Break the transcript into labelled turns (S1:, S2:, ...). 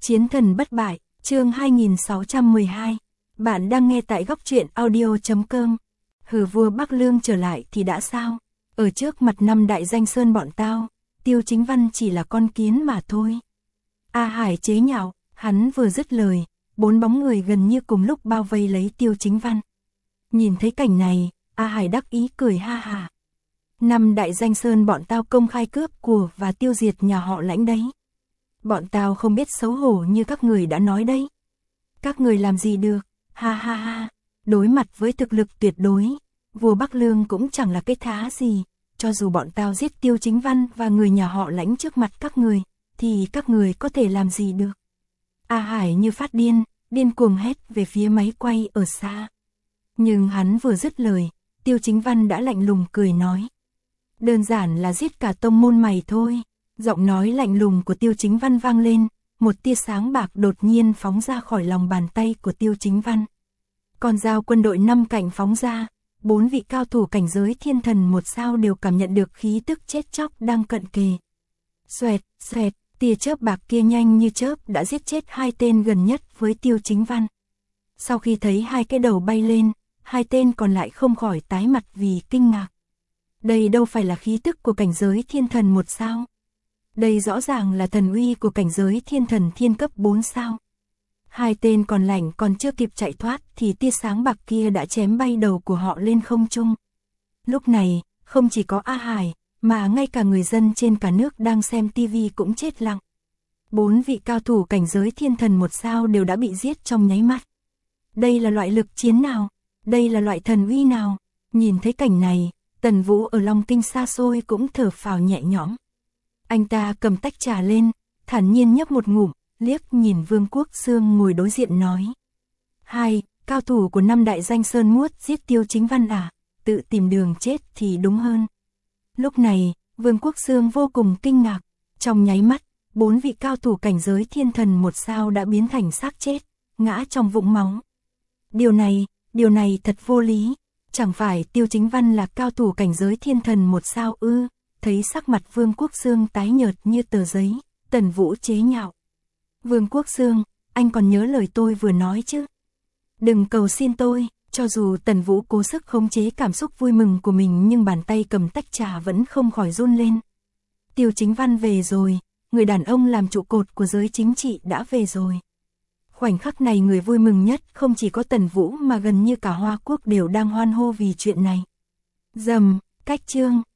S1: Chiến thần bất bại, chương 2612. Bạn đang nghe tại góc truyện audio.com. Hừ, vua Bắc Lương trở lại thì đã sao? Ở trước mặt năm đại danh sơn bọn tao, Tiêu Chính Văn chỉ là con kiến mà thôi. A Hải chế nhạo, hắn vừa dứt lời, 4 bóng người gần như cùng lúc bao vây lấy Tiêu Chính Văn. Nhìn thấy cảnh này, A Hải đắc ý cười ha ha. Năm đại danh sơn bọn tao công khai cướp của và tiêu diệt nhà họ Lãnh đấy. Bọn tao không biết xấu hổ như các người đã nói đấy. Các người làm gì được, ha ha ha. Đối mặt với thực lực tuyệt đối, vua Bắc Lương cũng chẳng là cái thá gì. Cho dù bọn tao giết Tiêu Chính Văn và người nhà họ Lãnh trước mặt các người, thì các người có thể làm gì được. A Hải như phát điên, điên cuồng hét về phía máy quay ở xa. Nhưng hắn vừa dứt lời, Tiêu Chính Văn đã lạnh lùng cười nói. Đơn giản là giết cả tông môn mày thôi. Giọng nói lạnh lùng của Tiêu Chính Văn vang lên, một tia sáng bạc đột nhiên phóng ra khỏi lòng bàn tay của Tiêu Chính Văn. Con dao quân đội 5 cạnh phóng ra, 4 vị cao thủ cảnh giới thiên thần 1 sao đều cảm nhận được khí tức chết chóc đang cận kề. Xoẹt, xoẹt, tia chớp bạc kia nhanh như chớp đã giết chết 2 tên gần nhất với Tiêu Chính Văn. Sau khi thấy 2 cái đầu bay lên, 2 tên còn lại không khỏi tái mặt vì kinh ngạc. Đây đâu phải là khí tức của cảnh giới thiên thần 1 sao. Đây rõ ràng là thần uy của cảnh giới thiên thần thiên cấp 4 sao. 2 tên còn lại còn chưa kịp chạy thoát thì tia sáng bạc kia đã chém bay đầu của họ lên không trung. Lúc này, không chỉ có A Hải, mà ngay cả người dân trên cả nước đang xem tivi cũng chết lặng. 4 vị cao thủ cảnh giới thiên thần 1 sao đều đã bị giết trong nháy mắt. Đây là loại lực chiến nào? Đây là loại thần uy nào? Nhìn thấy cảnh này, Tần Vũ ở Long Kinh xa xôi cũng thở phào nhẹ nhõm. Anh ta cầm tách trà lên, thản nhiên nhấp một ngụm, liếc nhìn Vương Quốc Xương ngồi đối diện nói. 2, cao thủ của 5 đại danh sơn muốt giết Tiêu Chính Văn à, tự tìm đường chết thì đúng hơn. Lúc này, Vương Quốc Xương vô cùng kinh ngạc, trong nháy mắt, 4 vị cao thủ cảnh giới thiên thần 1 sao đã biến thành xác chết, ngã trong vũng máu. Điều này thật vô lý, chẳng phải Tiêu Chính Văn là cao thủ cảnh giới thiên thần 1 sao ư? Thấy sắc mặt Vương Quốc Xương tái nhợt như tờ giấy, Tần Vũ chế nhạo. Vương Quốc Xương, anh còn nhớ lời tôi vừa nói chứ? Đừng cầu xin tôi. Cho dù Tần Vũ cố sức khống chế cảm xúc vui mừng của mình nhưng bàn tay cầm tách trà vẫn không khỏi run lên. Tiêu Chính Văn về rồi, người đàn ông làm trụ cột của giới chính trị đã về rồi. Khoảnh khắc này người vui mừng nhất không chỉ có Tần Vũ mà gần như cả Hoa Quốc đều đang hoan hô vì chuyện này. Rầm, cách chương.